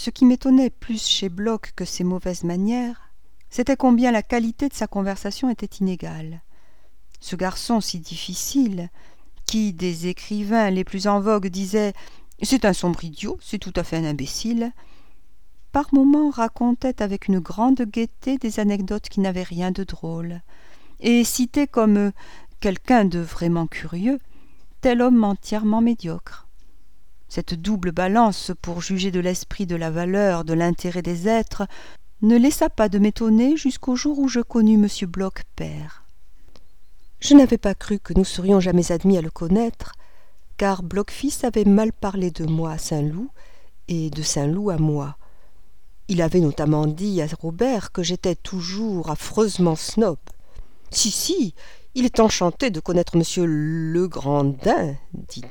Ce qui m'étonnait plus chez Bloch que ses mauvaises manières, c'était combien la qualité de sa conversation était inégale. Ce garçon si difficile, qui, des écrivains les plus en vogue, disait « c'est un sombre idiot, c'est tout à fait un imbécile », par moments racontait avec une grande gaieté des anecdotes qui n'avaient rien de drôle, et citait comme quelqu'un de vraiment curieux tel homme entièrement médiocre. Cette double balance pour juger de l'esprit, de la valeur, de l'intérêt des êtres ne laissa pas de m'étonner jusqu'au jour où je connus M. Bloch père. Je n'avais pas cru que nous serions jamais admis à le connaître, car Bloch fils avait mal parlé de moi à Saint-Loup et de Saint-Loup à moi. Il avait notamment dit à Robert que j'étais toujours affreusement snob. « Si, il est enchanté de connaître monsieur Legrandin, dit-il. »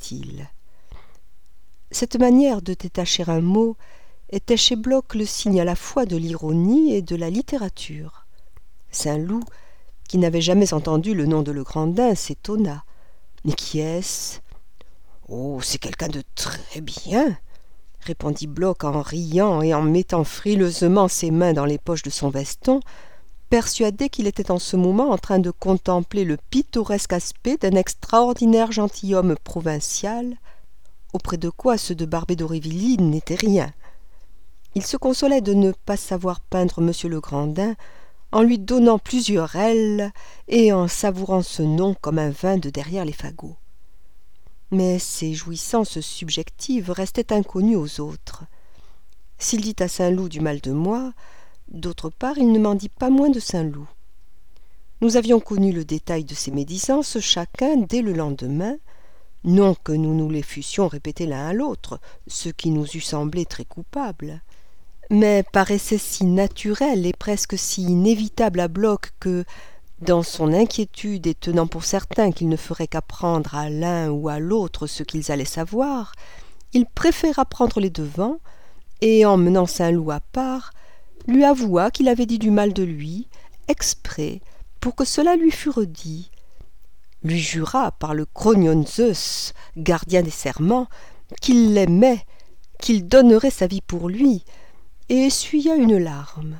Cette manière de détacher un mot était chez Bloch le signe à la fois de l'ironie et de la littérature. Saint-Loup, qui n'avait jamais entendu le nom de Legrandin, s'étonna. « Mais qui est-ce ?»« Oh, c'est quelqu'un de très bien !» répondit Bloch en riant et en mettant frileusement ses mains dans les poches de son veston, persuadé qu'il était en ce moment en train de contempler le pittoresque aspect d'un extraordinaire gentilhomme provincial, auprès de quoi ceux de Barbé d'Aurevilly n'étaient rien. Il se consolait de ne pas savoir peindre M. Legrandin en lui donnant plusieurs ailes et en savourant ce nom comme un vin de derrière les fagots. Mais ces jouissances subjectives restaient inconnues aux autres. S'il dit à Saint-Loup du mal de moi, d'autre part il ne m'en dit pas moins de Saint-Loup. Nous avions connu le détail de ces médisances chacun dès le lendemain, non que nous nous les fussions répétées l'un à l'autre, ce qui nous eût semblé très coupable, mais paraissait si naturel et presque si inévitable à Bloch que, dans son inquiétude et tenant pour certain qu'il ne ferait qu'apprendre à l'un ou à l'autre ce qu'ils allaient savoir, il préféra prendre les devants et, emmenant Saint-Loup à part, lui avoua qu'il avait dit du mal de lui, exprès, pour que cela lui fût redit, lui jura par le Cronion Zeus, gardien des serments, qu'il l'aimait, qu'il donnerait sa vie pour lui, et essuya une larme.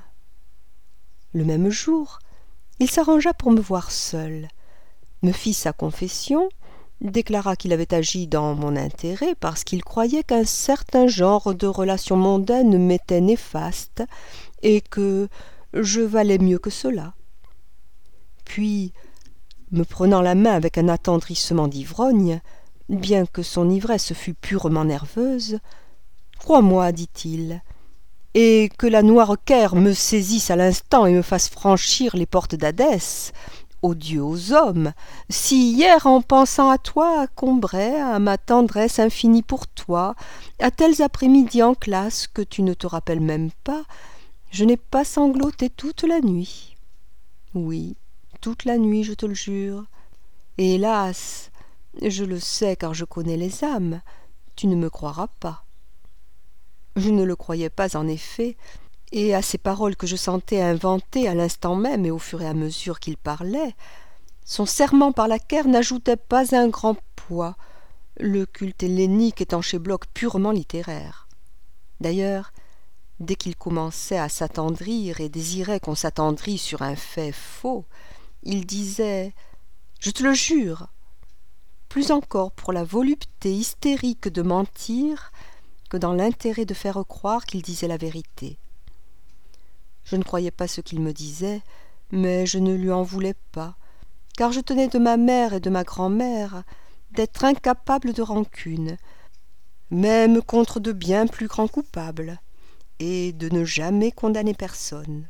Le même jour, il s'arrangea pour me voir seul, me fit sa confession, déclara qu'il avait agi dans mon intérêt parce qu'il croyait qu'un certain genre de relations mondaines m'était néfaste et que je valais mieux que cela. Puis, me prenant la main avec un attendrissement d'ivrogne, bien que son ivresse fût purement nerveuse, « Crois-moi, dit-il, et que la noire caire me saisisse à l'instant et me fasse franchir les portes d'Hadès, odieux aux hommes, si hier, en pensant à toi, à Combray, à ma tendresse infinie pour toi, à tels après-midi en classe que tu ne te rappelles même pas, je n'ai pas sangloté toute la nuit. Oui, toute la nuit, je te le jure. Et hélas, je le sais car je connais les âmes, tu ne me croiras pas. » Je ne le croyais pas en effet, et à ces paroles que je sentais inventées à l'instant même et au fur et à mesure qu'il parlait, son serment par la caire n'ajoutait pas un grand poids, le culte hellénique étant chez Bloch purement littéraire. D'ailleurs, dès qu'il commençait à s'attendrir et désirait qu'on s'attendrît sur un fait faux, il disait « Je te le jure !» plus encore pour la volupté hystérique de mentir que dans l'intérêt de faire croire qu'il disait la vérité. Je ne croyais pas ce qu'il me disait, mais je ne lui en voulais pas, car je tenais de ma mère et de ma grand-mère d'être incapable de rancune, même contre de bien plus grands coupables, et de ne jamais condamner personne.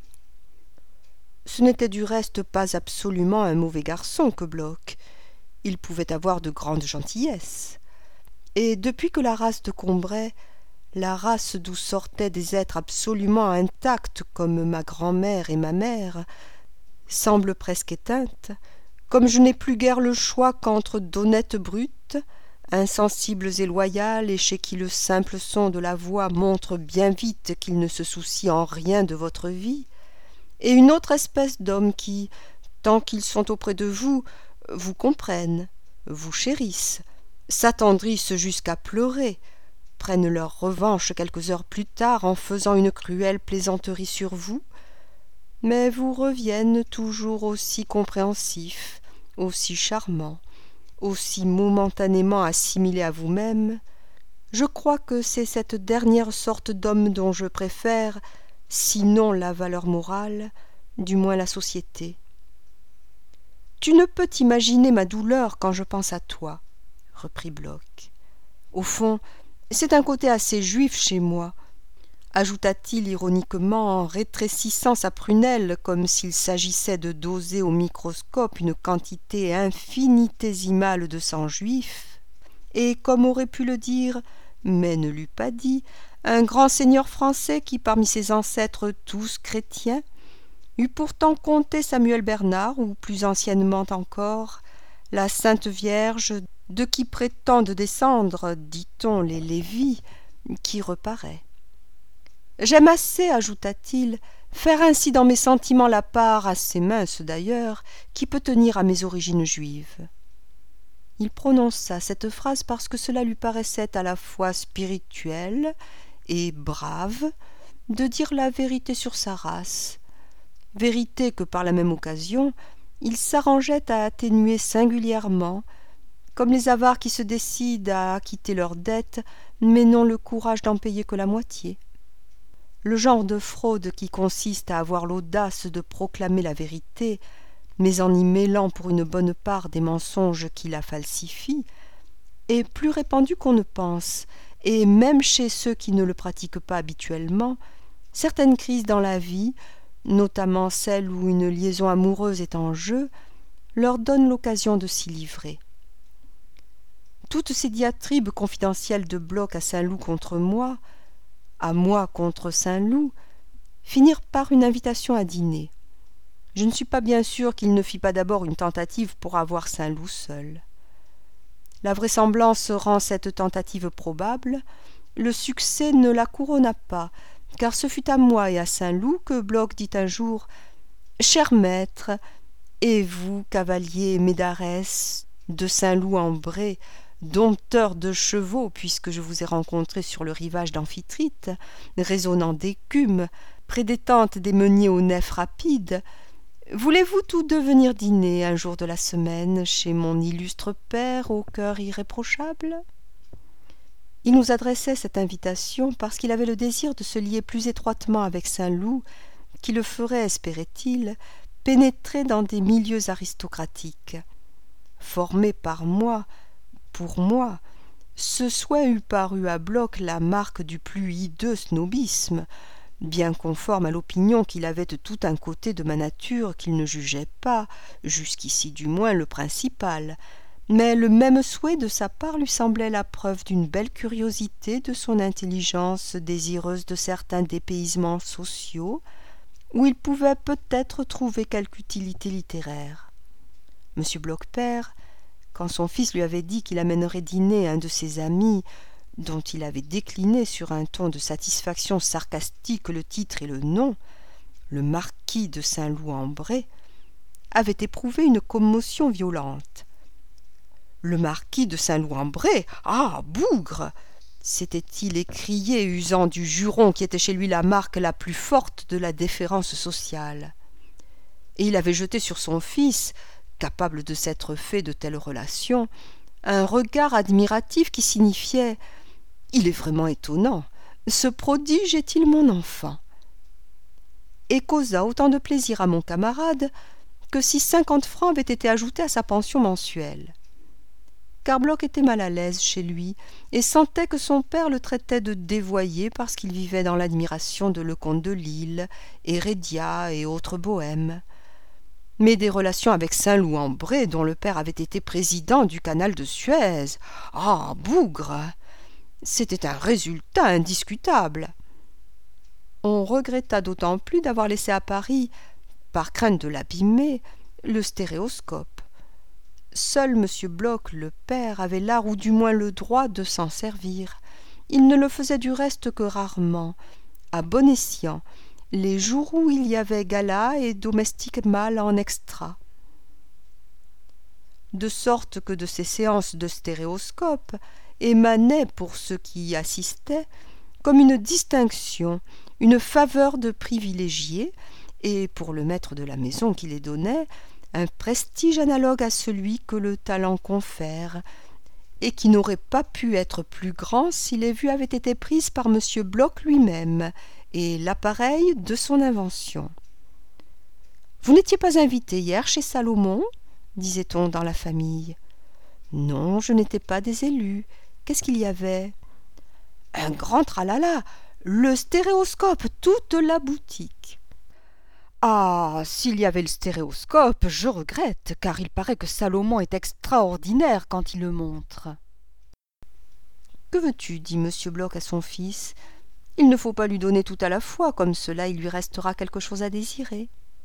Ce n'était du reste pas absolument un mauvais garçon que Bloch. Il pouvait avoir de grandes gentillesses. Et depuis que la race de Combray, la race d'où sortaient des êtres absolument intacts comme ma grand-mère et ma mère, semble presque éteinte, comme je n'ai plus guère le choix qu'entre d'honnêtes brutes, insensibles et loyales, et chez qui le simple son de la voix montre bien vite qu'ils ne se soucient en rien de votre vie, et une autre espèce d'hommes qui, tant qu'ils sont auprès de vous, vous comprennent, vous chérissent, s'attendrissent jusqu'à pleurer, prennent leur revanche quelques heures plus tard en faisant une cruelle plaisanterie sur vous, mais vous reviennent toujours aussi compréhensifs, aussi charmants, aussi momentanément assimilés à vous-même. Je crois que c'est cette dernière sorte d'homme dont je préfère, sinon la valeur morale, du moins la société. Tu ne peux t'imaginer ma douleur quand je pense à toi, reprit Bloch. Au fond, c'est un côté assez juif chez moi, ajouta-t-il ironiquement en rétrécissant sa prunelle comme s'il s'agissait de doser au microscope une quantité infinitésimale de sang juif, et comme aurait pu le dire, mais ne l'eût pas dit, un grand seigneur français qui, parmi ses ancêtres tous chrétiens, eût pourtant compté Samuel Bernard, ou plus anciennement encore, la Sainte Vierge, de qui prétendent descendre, dit-on, les Lévis, qui reparaît. J'aime assez, ajouta-t-il, faire ainsi dans mes sentiments la part, assez mince d'ailleurs, qui peut tenir à mes origines juives. Il prononça cette phrase parce que cela lui paraissait à la fois spirituel et brave de dire la vérité sur sa race, vérité que par la même occasion il s'arrangeait à atténuer singulièrement, comme les avares qui se décident à acquitter leurs dettes mais n'ont le courage d'en payer que la moitié. Le genre de fraude qui consiste à avoir l'audace de proclamer la vérité, mais en y mêlant pour une bonne part des mensonges qui la falsifient, est plus répandu qu'on ne pense, et même chez ceux qui ne le pratiquent pas habituellement, certaines crises dans la vie, notamment celles où une liaison amoureuse est en jeu, leur donnent l'occasion de s'y livrer. Toutes ces diatribes confidentielles de Bloch à Saint-Loup contre moi, à moi contre Saint-Loup, finirent par une invitation à dîner. Je ne suis pas bien sûr qu'il ne fit pas d'abord une tentative pour avoir Saint-Loup seul. La vraisemblance rend cette tentative probable, le succès ne la couronna pas, car ce fut à moi et à Saint-Loup que Bloch dit un jour « Cher maître, et vous, cavalier Médarès, de Saint-Loup-en-Bray, dompteur de chevaux, puisque je vous ai rencontré sur le rivage d'Amphitrite, résonnant d'écume, près des tentes des meuniers aux nefs rapides, voulez-vous tous deux venir dîner un jour de la semaine chez mon illustre père au cœur irréprochable ?» Il nous adressait cette invitation parce qu'il avait le désir de se lier plus étroitement avec Saint-Loup, qui le ferait, espérait-il, pénétrer dans des milieux aristocratiques. Formé par moi, pour moi, ce souhait eût paru à Bloch la marque du plus hideux snobisme, bien conforme à l'opinion qu'il avait de tout un côté de ma nature qu'il ne jugeait pas, jusqu'ici du moins, le principal, mais le même souhait de sa part lui semblait la preuve d'une belle curiosité de son intelligence désireuse de certains dépaysements sociaux, où il pouvait peut-être trouver quelque utilité littéraire. M. Bloch père, quand son fils lui avait dit qu'il amènerait dîner un de ses amis, dont il avait décliné sur un ton de satisfaction sarcastique le titre et le nom, le marquis de Saint-Loup-en-Bray, avait éprouvé une commotion violente. « Le marquis de Saint-Loup-en-Bray, ah, bougre !» s'était-il écrié, usant du juron qui était chez lui la marque la plus forte de la déférence sociale. Et il avait jeté sur son fils, capable de s'être fait de telles relations, un regard admiratif qui signifiait « Il est vraiment étonnant, ce prodige est-il mon enfant ?» et causa autant de plaisir à mon camarade que si 50 francs avaient été ajoutés à sa pension mensuelle. Car Bloch était mal à l'aise chez lui et sentait que son père le traitait de dévoyé parce qu'il vivait dans l'admiration de Lecomte de Lille, Hérédia et autres bohèmes. Mais des relations avec Saint-Loup-en-Bray, dont le père avait été président du canal de Suez, ah, bougre! C'était un résultat indiscutable. On regretta d'autant plus d'avoir laissé à Paris, par crainte de l'abîmer, le stéréoscope. Seul M. Bloch, le père, avait l'art ou du moins le droit de s'en servir. Il ne le faisait du reste que rarement, à bon escient, les jours où il y avait gala et domestique mâle en extra. De sorte que de ces séances de stéréoscope, émanait pour ceux qui y assistaient comme une distinction, une faveur de privilégiés, et pour le maître de la maison qui les donnait, un prestige analogue à celui que le talent confère, et qui n'aurait pas pu être plus grand si les vues avaient été prises par M. Bloch lui-même, et l'appareil de son invention. « Vous n'étiez pas invité hier chez Salomon ?» disait-on dans la famille. « Non, je n'étais pas des élus. Qu'est-ce qu'il y avait ?»« Un grand tralala, le stéréoscope, toute la boutique. » « Ah, s'il y avait le stéréoscope, je regrette, car il paraît que Salomon est extraordinaire quand il le montre. »« Que veux-tu » dit M. Bloch à son fils. « Il ne faut pas lui donner tout à la fois, comme cela il lui restera quelque chose à désirer. »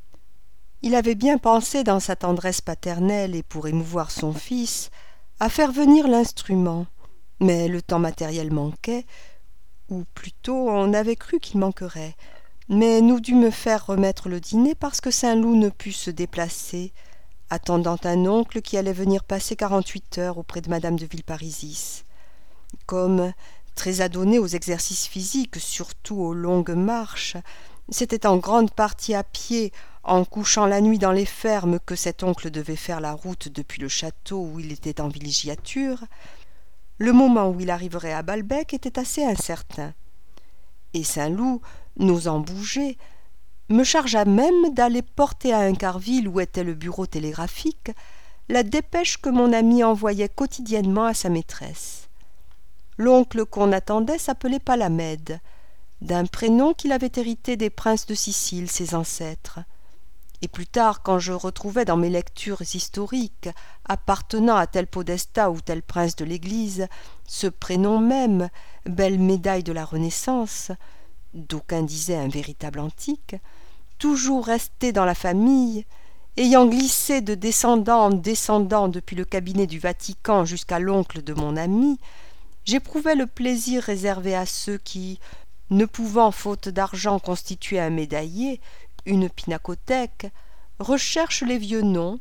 Il avait bien pensé dans sa tendresse paternelle et pour émouvoir son fils, à faire venir l'instrument, mais le temps matériel manquait, ou plutôt on avait cru qu'il manquerait. Mais nous dûmes faire remettre le dîner parce que Saint-Loup ne put se déplacer, attendant un oncle qui allait venir passer 48 heures auprès de madame de Villeparisis. Comme, très adonné aux exercices physiques, surtout aux longues marches, c'était en grande partie à pied, en couchant la nuit dans les fermes, que cet oncle devait faire la route depuis le château où il était en villégiature, le moment où il arriverait à Balbec était assez incertain. Et Saint-Loup, n'osant bouger, me chargea même d'aller porter à Incarville, où était le bureau télégraphique, la dépêche que mon ami envoyait quotidiennement à sa maîtresse. L'oncle qu'on attendait s'appelait Palamède, d'un prénom qu'il avait hérité des princes de Sicile, ses ancêtres. Et plus tard, quand je retrouvais dans mes lectures historiques, appartenant à tel podestat ou tel prince de l'Église, ce prénom même, belle médaille de la Renaissance, d'aucuns disaient un véritable antique, toujours resté dans la famille, ayant glissé de descendant en descendant depuis le cabinet du Vatican jusqu'à l'oncle de mon ami, j'éprouvais le plaisir réservé à ceux qui, ne pouvant faute d'argent constituer un médaillier, une pinacothèque, recherchent les vieux noms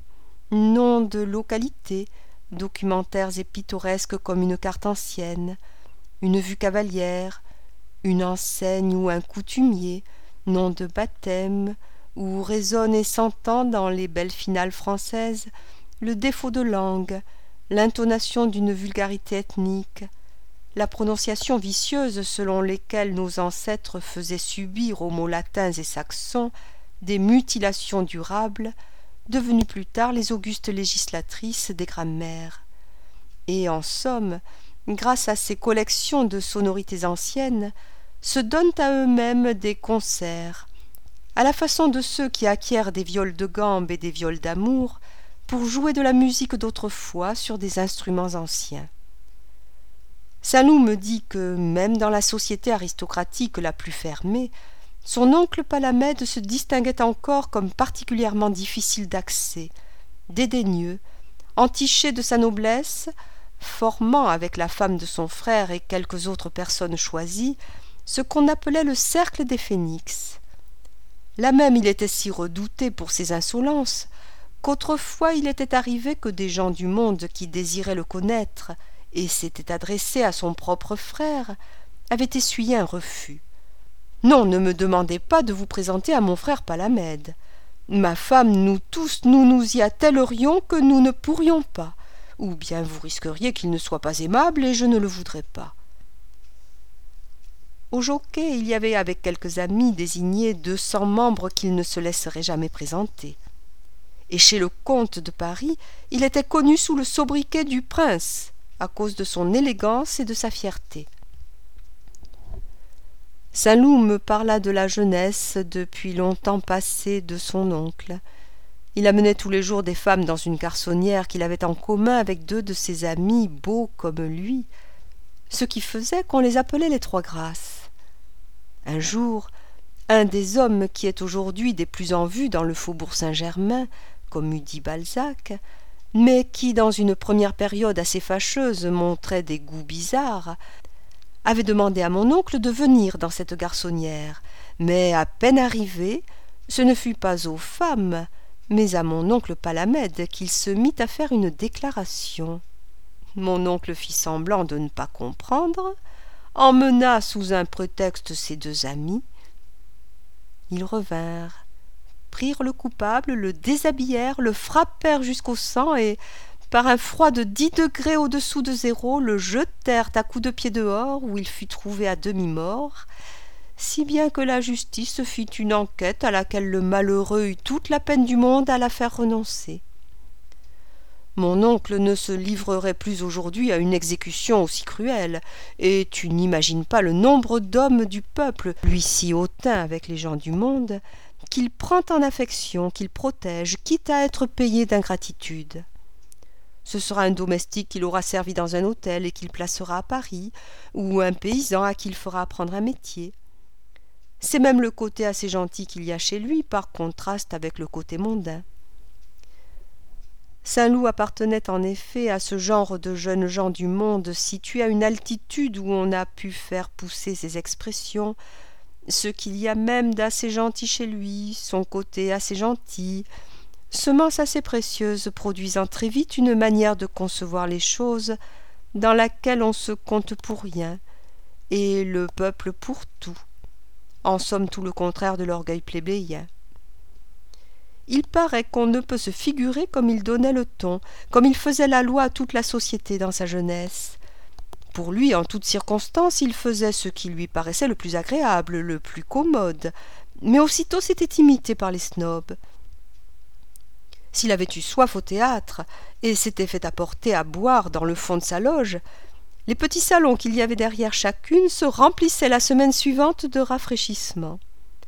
de localités, documentaires et pittoresques comme une carte ancienne, une vue cavalière, une enseigne ou un coutumier, nom de baptême, où résonne et s'entend dans les belles finales françaises le défaut de langue, l'intonation d'une vulgarité ethnique, la prononciation vicieuse selon lesquelles nos ancêtres faisaient subir aux mots latins et saxons des mutilations durables, devenues plus tard les augustes législatrices des grammaires. Et en somme, grâce à ces collections de sonorités anciennes, se donnent à eux-mêmes des concerts, à la façon de ceux qui acquièrent des viols de gambe et des viols d'amour pour jouer de la musique d'autrefois sur des instruments anciens. Saint-Loup me dit que, même dans la société aristocratique la plus fermée, son oncle Palamède se distinguait encore comme particulièrement difficile d'accès, dédaigneux, entiché de sa noblesse, formant avec la femme de son frère et quelques autres personnes choisies ce qu'on appelait le cercle des phénix. Là même il était si redouté pour ses insolences qu'autrefois il était arrivé que des gens du monde qui désiraient le connaître et s'étaient adressés à son propre frère avaient essuyé un refus. « Non, ne me demandez pas de vous présenter à mon frère Palamède. Ma femme, nous tous, nous nous y attellerions que nous ne pourrions pas, ou bien vous risqueriez qu'il ne soit pas aimable et je ne le voudrais pas. » Au Jockey, il y avait avec quelques amis désignés 200 membres qu'il ne se laisserait jamais présenter. Et chez le comte de Paris, il était connu sous le sobriquet du prince, à cause de son élégance et de sa fierté. Saint-Loup me parla de la jeunesse depuis longtemps passée de son oncle. Il amenait tous les jours des femmes dans une garçonnière qu'il avait en commun avec 2 de ses amis beaux comme lui, ce qui faisait qu'on les appelait les Trois Grâces. Un jour, un des hommes qui est aujourd'hui des plus en vue dans le faubourg Saint-Germain, comme eût dit Balzac, mais qui, dans une première période assez fâcheuse, montrait des goûts bizarres, avait demandé à mon oncle de venir dans cette garçonnière, mais à peine arrivé, ce ne fut pas aux femmes, mais à mon oncle Palamède qu'il se mit à faire une déclaration. Mon oncle fit semblant de ne pas comprendre, emmena sous un prétexte ses 2 amis. Ils revinrent, prirent le coupable, le déshabillèrent, le frappèrent jusqu'au sang et, par un froid de 10 degrés au-dessous de zéro, le jetèrent à coups de pied dehors, où il fut trouvé à demi-mort, si bien que la justice fit une enquête à laquelle le malheureux eut toute la peine du monde à la faire renoncer. Mon oncle ne se livrerait plus aujourd'hui à une exécution aussi cruelle, et tu n'imagines pas le nombre d'hommes du peuple, lui si hautain avec les gens du monde, qu'il prend en affection, qu'il protège, quitte à être payé d'ingratitude. Ce sera un domestique qu'il aura servi dans un hôtel et qu'il placera à Paris, ou un paysan à qui il fera apprendre un métier. C'est même le côté assez gentil qu'il y a chez lui, par contraste avec le côté mondain. Saint-Loup appartenait en effet à ce genre de jeunes gens du monde situés à une altitude où on a pu faire pousser ses expressions, ce qu'il y a même d'assez gentil chez lui, son côté assez gentil, semence assez précieuse produisant très vite une manière de concevoir les choses dans laquelle on se compte pour rien, et le peuple pour tout, en somme tout le contraire de l'orgueil plébéien. Il paraît qu'on ne peut se figurer comme il donnait le ton, comme il faisait la loi à toute la société dans sa jeunesse. Pour lui, en toutes circonstances, il faisait ce qui lui paraissait le plus agréable, le plus commode, mais aussitôt c'était imité par les snobs. S'il avait eu soif au théâtre et s'était fait apporter à boire dans le fond de sa loge, les petits salons qu'il y avait derrière chacune se remplissaient la semaine suivante de rafraîchissements.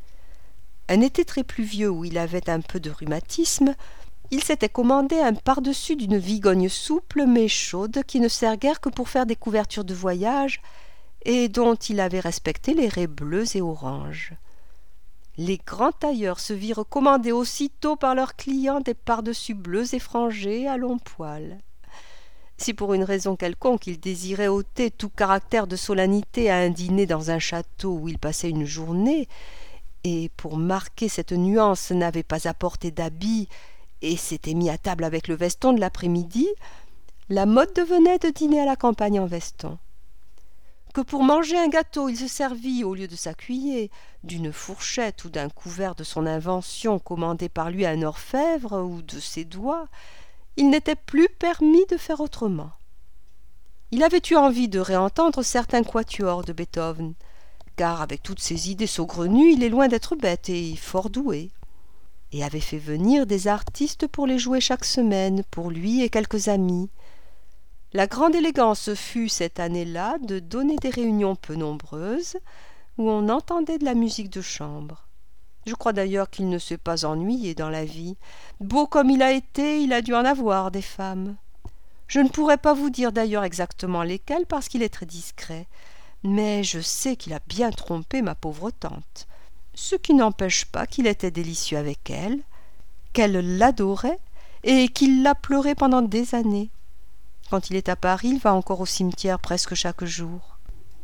Un été très pluvieux où il avait un peu de rhumatisme, il s'était commandé un pardessus d'une vigogne souple mais chaude qui ne sert guère que pour faire des couvertures de voyage et dont il avait respecté les raies bleues et oranges. Les grands tailleurs se virent commander aussitôt par leurs clients des pardessus bleus et frangés à longs poils. Si pour une raison quelconque il désirait ôter tout caractère de solennité à un dîner dans un château où il passait une journée, et pour marquer cette nuance n'avait pas apporté d'habit et s'était mis à table avec le veston de l'après-midi, la mode devenait de dîner à la campagne en veston. Que pour manger un gâteau il se servit, au lieu de sa cuiller, d'une fourchette ou d'un couvert de son invention commandé par lui à un orfèvre ou de ses doigts, il n'était plus permis de faire autrement. Il avait eu envie de réentendre certains quatuors de Beethoven, car avec toutes ses idées saugrenues, il est loin d'être bête et fort doué, et avait fait venir des artistes pour les jouer chaque semaine, pour lui et quelques amis. La grande élégance fut, cette année-là, de donner des réunions peu nombreuses, où on entendait de la musique de chambre. Je crois d'ailleurs qu'il ne s'est pas ennuyé dans la vie. Beau comme il a été, il a dû en avoir des femmes. Je ne pourrais pas vous dire d'ailleurs exactement lesquelles, parce qu'il est très discret, mais je sais qu'il a bien trompé ma pauvre tante, ce qui n'empêche pas qu'il était délicieux avec elle, qu'elle l'adorait et qu'il l'a pleuré pendant des années. Quand il est à Paris, il va encore au cimetière presque chaque jour.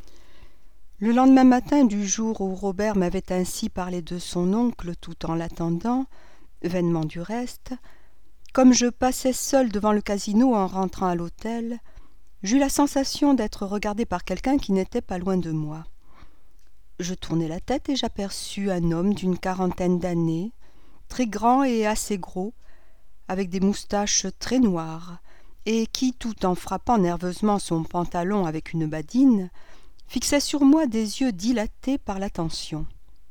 Le lendemain matin du jour où Robert m'avait ainsi parlé de son oncle tout en l'attendant, vainement du reste, comme je passais seul devant le casino en rentrant à l'hôtel, j'eus la sensation d'être regardé par quelqu'un qui n'était pas loin de moi. Je tournai la tête et j'aperçus un homme d'une 40aine d'années, très grand et assez gros, avec des moustaches très noires, et qui, tout en frappant nerveusement son pantalon avec une badine, fixait sur moi des yeux dilatés par l'attention.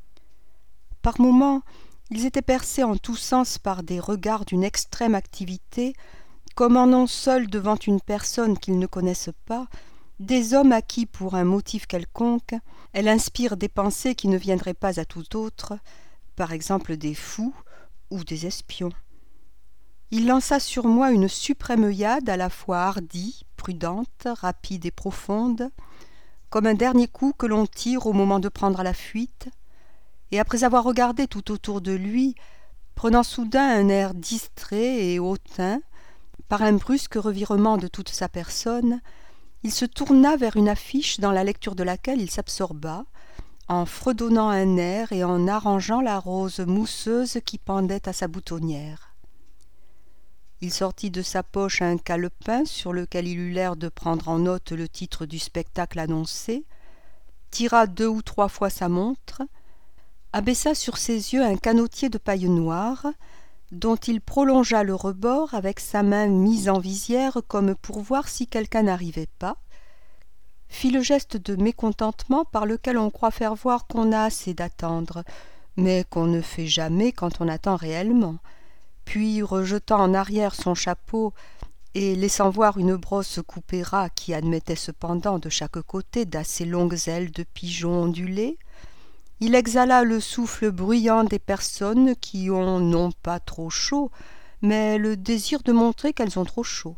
Par moments, ils étaient percés en tous sens par des regards d'une extrême activité, comme en ont seuls devant une personne qu'ils ne connaissent pas, des hommes à qui, pour un motif quelconque, elle inspire des pensées qui ne viendraient pas à tout autre, par exemple des fous ou des espions. Il lança sur moi une suprême œillade à la fois hardie, prudente, rapide et profonde, comme un dernier coup que l'on tire au moment de prendre la fuite, et après avoir regardé tout autour de lui, prenant soudain un air distrait et hautain, par un brusque revirement de toute sa personne, il se tourna vers une affiche dans la lecture de laquelle il s'absorba, en fredonnant un air et en arrangeant la rose mousseuse qui pendait à sa boutonnière. Il sortit de sa poche un calepin sur lequel il eut l'air de prendre en note le titre du spectacle annoncé, tira 2 ou 3 fois sa montre, abaissa sur ses yeux un canotier de paille noire, dont il prolongea le rebord avec sa main mise en visière comme pour voir si quelqu'un n'arrivait pas, fit le geste de mécontentement par lequel on croit faire voir qu'on a assez d'attendre, mais qu'on ne fait jamais quand on attend réellement, puis rejetant en arrière son chapeau et laissant voir une brosse coupée ras qui admettait cependant de chaque côté d'assez longues ailes de pigeon ondulées, il exhala le souffle bruyant des personnes qui ont non pas trop chaud, mais le désir de montrer qu'elles ont trop chaud.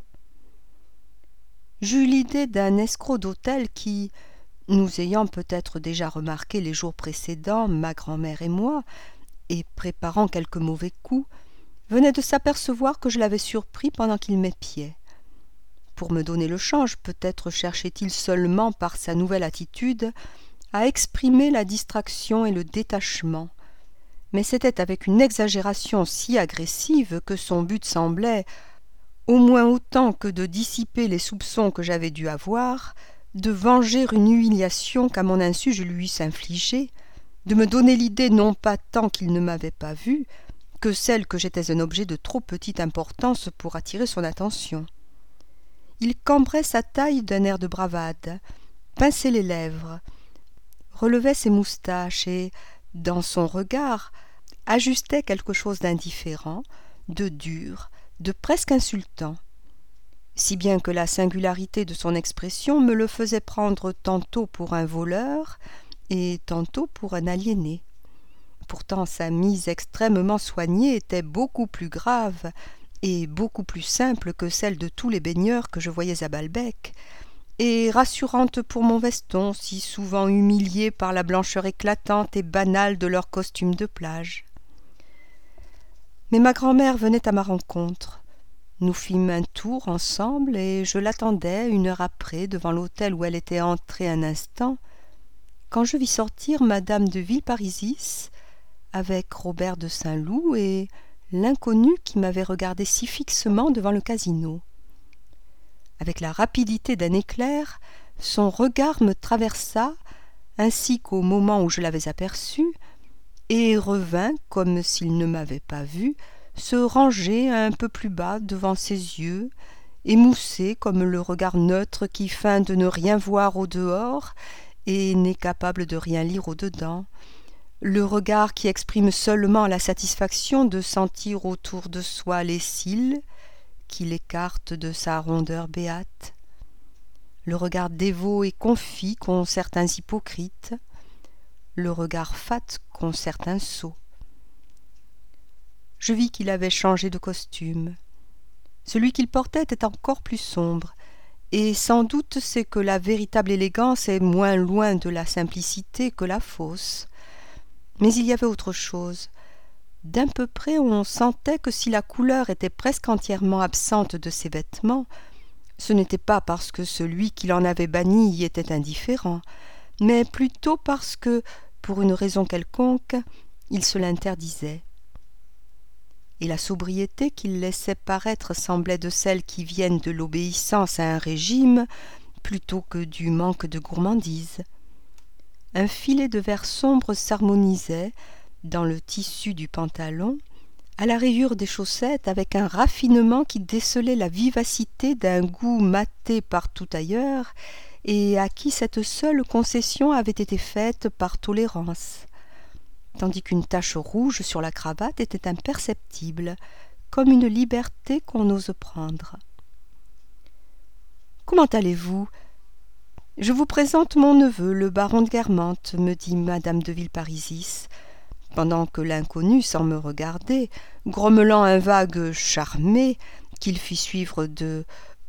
J'eus l'idée d'un escroc d'hôtel qui, nous ayant peut-être déjà remarqué les jours précédents, ma grand-mère et moi, et préparant quelques mauvais coups, venait de s'apercevoir que je l'avais surpris pendant qu'il m'épiait. Pour me donner le change, peut-être cherchait-il seulement par sa nouvelle attitude à exprimer la distraction et le détachement, mais c'était avec une exagération si agressive que son but semblait, au moins autant que de dissiper les soupçons que j'avais dû avoir, de venger une humiliation qu'à mon insu je lui eusse infligée, de me donner l'idée non pas tant qu'il ne m'avait pas vue, que celle que j'étais un objet de trop petite importance pour attirer son attention. Il cambrait sa taille d'un air de bravade, pinçait les lèvres, relevait ses moustaches et, dans son regard, ajustait quelque chose d'indifférent, de dur, de presque insultant, si bien que la singularité de son expression me le faisait prendre tantôt pour un voleur et tantôt pour un aliéné. Pourtant sa mise extrêmement soignée était beaucoup plus grave et beaucoup plus simple que celle de tous les baigneurs que je voyais à Balbec, et rassurante pour mon veston, si souvent humilié par la blancheur éclatante et banale de leur costume de plage. Mais ma grand-mère venait à ma rencontre. Nous fîmes un tour ensemble, et je l'attendais 1 heure après devant l'hôtel où elle était entrée un instant, quand je vis sortir madame de Villeparisis avec Robert de Saint-Loup et l'inconnu qui m'avait regardé si fixement devant le casino. Avec la rapidité d'un éclair, son regard me traversa, ainsi qu'au moment où je l'avais aperçu, et revint, comme s'il ne m'avait pas vu, se ranger un peu plus bas devant ses yeux, émoussés comme le regard neutre qui feint de ne rien voir au dehors et n'est capable de rien lire au dedans, le regard qui exprime seulement la satisfaction de sentir autour de soi les cils, qui l'écarte de sa rondeur béate, le regard dévot et confit qu'ont certains hypocrites, le regard fat qu'ont certains sots. Je vis qu'il avait changé de costume. Celui qu'il portait était encore plus sombre, et sans doute c'est que la véritable élégance est moins loin de la simplicité que la fausse. Mais il y avait autre chose. D'un peu près on sentait que si la couleur était presque entièrement absente de ses vêtements, ce n'était pas parce que celui qui l'en avait banni y était indifférent, mais plutôt parce que, pour une raison quelconque, il se l'interdisait. Et la sobriété qu'il laissait paraître semblait de celles qui viennent de l'obéissance à un régime plutôt que du manque de gourmandise. Un filet de vert sombre s'harmonisait, dans le tissu du pantalon, à la rayure des chaussettes, avec un raffinement qui décelait la vivacité d'un goût maté partout ailleurs et à qui cette seule concession avait été faite par tolérance, tandis qu'une tache rouge sur la cravate était imperceptible, comme une liberté qu'on ose prendre. « Comment allez-vous ? Je vous présente mon neveu, le baron de Guermantes, me dit madame de Villeparisis, pendant que l'inconnu, sans me regarder, grommelant un vague charmé qu'il fit suivre de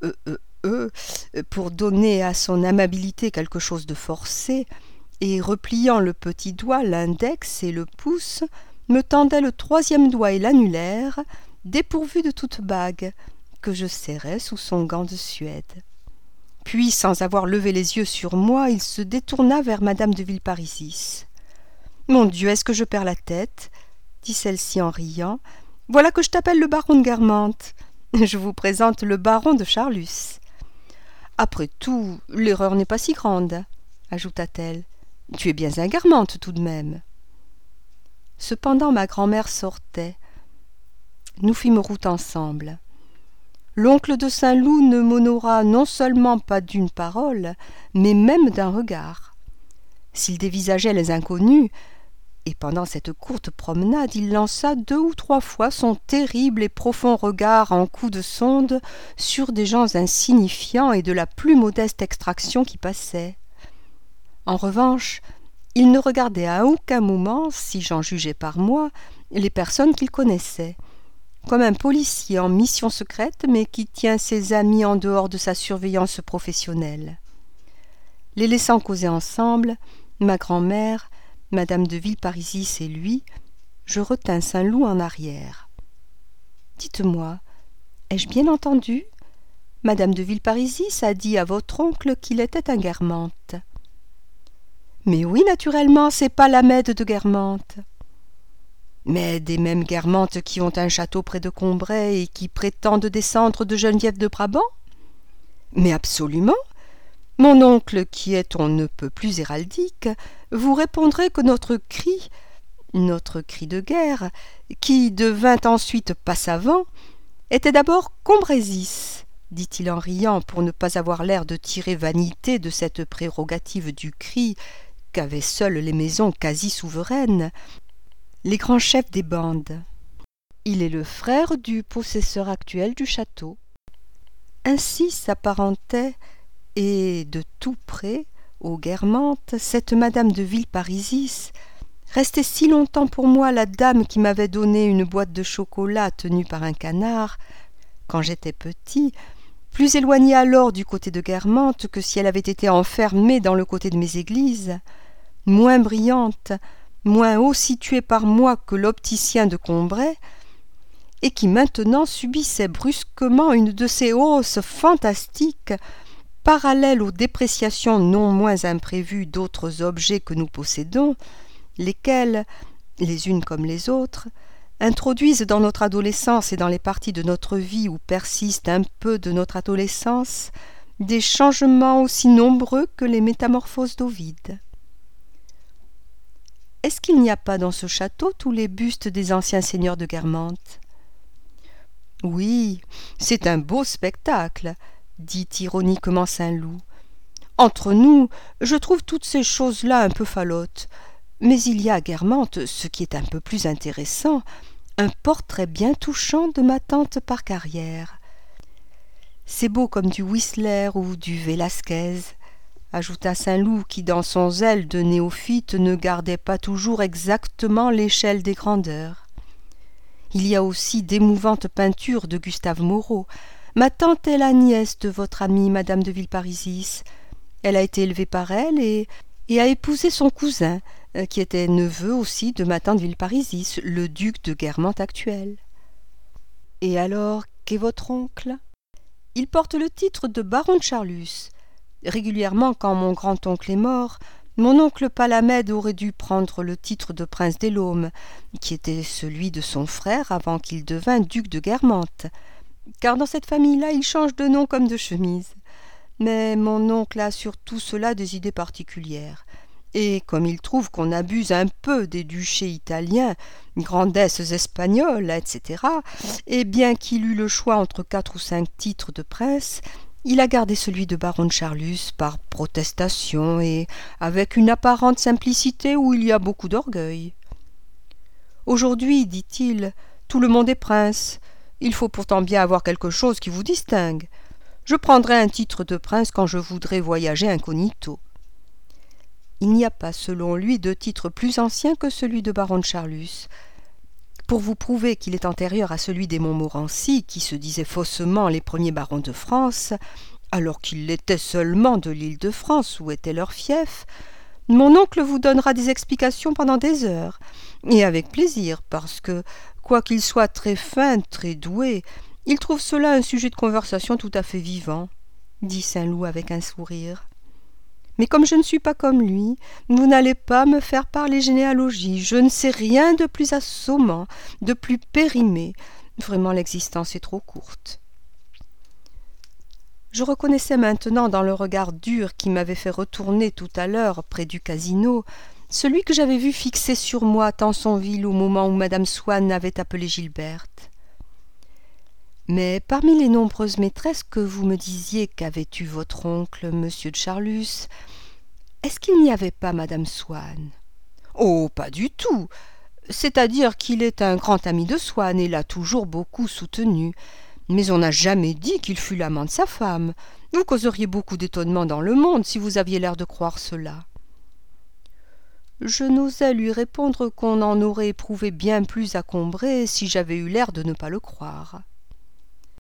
pour donner à son amabilité quelque chose de forcé, et repliant le petit doigt, l'index et le pouce, me tendait le 3e doigt et l'annulaire, dépourvu de toute bague, que je serrais sous son gant de Suède. Puis, sans avoir levé les yeux sur moi, il se détourna vers madame de Villeparisis. « Mon Dieu, est-ce que je perds la tête ?» dit celle-ci en riant. « Voilà que je t'appelle le baron de Guermantes. Je vous présente le baron de Charlus. Après tout, l'erreur n'est pas si grande, ajouta-t-elle. Tu es bien un Guermantes tout de même. Cependant ma grand-mère sortait. Nous fîmes route ensemble. L'oncle de Saint-Loup ne m'honora non seulement pas d'une parole, mais même d'un regard. S'il dévisageait les inconnus, et pendant cette courte promenade il lança 2 ou 3 fois son terrible et profond regard en coup de sonde sur des gens insignifiants et de la plus modeste extraction qui passaient. En revanche, il ne regardait à aucun moment, si j'en jugeais par moi, les personnes qu'il connaissait, comme un policier en mission secrète mais qui tient ses amis en dehors de sa surveillance professionnelle. Les laissant causer ensemble, ma grand-mère, Madame de Villeparisis et lui, je retins Saint-Loup en arrière. « Dites-moi, ai-je bien entendu ? Madame de Villeparisis a dit à votre oncle qu'il était un Guermantes. »« Mais oui, naturellement, c'est pas Lamède de Guermantes. »« Mais des mêmes Guermantes qui ont un château près de Combray et qui prétendent descendre de Geneviève de Brabant ? » ?»« Mais absolument. Mon oncle, qui est on ne peut plus héraldique, vous répondrait que notre cri de guerre, qui devint ensuite Passavant, était d'abord Combraysis, dit-il en riant pour ne pas avoir l'air de tirer vanité de cette prérogative du cri qu'avaient seules les maisons quasi souveraines, les grands chefs des bandes. Il est le frère du possesseur actuel du château. Ainsi s'apparentait, et de tout près, aux Guermantes, cette Madame de Villeparisis, restée si longtemps pour moi la dame qui m'avait donné une boîte de chocolat tenue par un canard, quand j'étais petit, plus éloignée alors du côté de Guermantes que si elle avait été enfermée dans le côté de mes églises, moins brillante, moins haut située par moi que l'opticien de Combray, et qui maintenant subissait brusquement une de ces hausses fantastiques parallèles aux dépréciations non moins imprévues d'autres objets que nous possédons, lesquels, les unes comme les autres, introduisent dans notre adolescence et dans les parties de notre vie où persiste un peu de notre adolescence des changements aussi nombreux que les métamorphoses d'Ovide. Est-ce qu'il n'y a pas dans ce château tous les bustes des anciens seigneurs de Guermantes ? Oui, c'est un beau spectacle, dit ironiquement Saint-Loup. Entre nous, je trouve toutes ces choses-là un peu falotes, mais il y a à Guermantes, ce qui est un peu plus intéressant, un portrait bien touchant de ma tante par carrière. C'est beau comme du Whistler ou du Vélasquez, ajouta Saint-Loup qui, dans son zèle de néophyte, ne gardait pas toujours exactement l'échelle des grandeurs. Il y a aussi d'émouvantes peintures de Gustave Moreau. Ma tante est la nièce de votre amie Madame de Villeparisis. Elle a été élevée par elle et a épousé son cousin, qui était neveu aussi de ma tante Villeparisis, le duc de Guermantes actuel. Et alors, qu'est votre oncle ? Il porte le titre de baron de Charlus. Régulièrement, quand mon grand-oncle est mort, mon oncle Palamède aurait dû prendre le titre de prince des Laumes, qui était celui de son frère avant qu'il devînt duc de Guermantes, car dans cette famille-là, il change de nom comme de chemise. Mais mon oncle a sur tout cela des idées particulières, et comme il trouve qu'on abuse un peu des duchés italiens, grandesses espagnoles, etc., et bien qu'il eût le choix entre 4 ou 5 titres de prince, il a gardé celui de baron de Charlus par protestation et avec une apparente simplicité où il y a beaucoup d'orgueil. Aujourd'hui, dit-il, tout le monde est prince. Il faut pourtant bien avoir quelque chose qui vous distingue. Je prendrai un titre de prince quand je voudrais voyager incognito. Il n'y a pas, selon lui, de titre plus ancien que celui de baron de Charlus. Pour vous prouver qu'il est antérieur à celui des Montmorency, qui se disaient faussement les premiers barons de France, alors qu'ils l'étaient seulement de l'Île-de-France, où était leur fief, mon oncle vous donnera des explications pendant des heures, et avec plaisir, parce que, quoiqu'il soit très fin, très doué, il trouve cela un sujet de conversation tout à fait vivant, dit Saint-Loup avec un sourire. Mais comme je ne suis pas comme lui, vous n'allez pas me faire parler généalogie, je ne sais rien de plus assommant, de plus périmé. Vraiment, l'existence est trop courte. Je reconnaissais maintenant dans le regard dur qui m'avait fait retourner tout à l'heure près du casino celui que j'avais vu fixer sur moi à Tansonville au moment où madame Swann avait appelé Gilberte. Mais parmi les nombreuses maîtresses que vous me disiez qu'avait eu votre oncle, monsieur de Charlus, est-ce qu'il n'y avait pas madame Swann? Oh, pas du tout. C'est-à-dire qu'il est un grand ami de Swann et l'a toujours beaucoup soutenu. Mais on n'a jamais dit qu'il fût l'amant de sa femme. Vous causeriez beaucoup d'étonnement dans le monde si vous aviez l'air de croire cela. Je n'osais lui répondre qu'on en aurait éprouvé bien plus à Combray si j'avais eu l'air de ne pas le croire.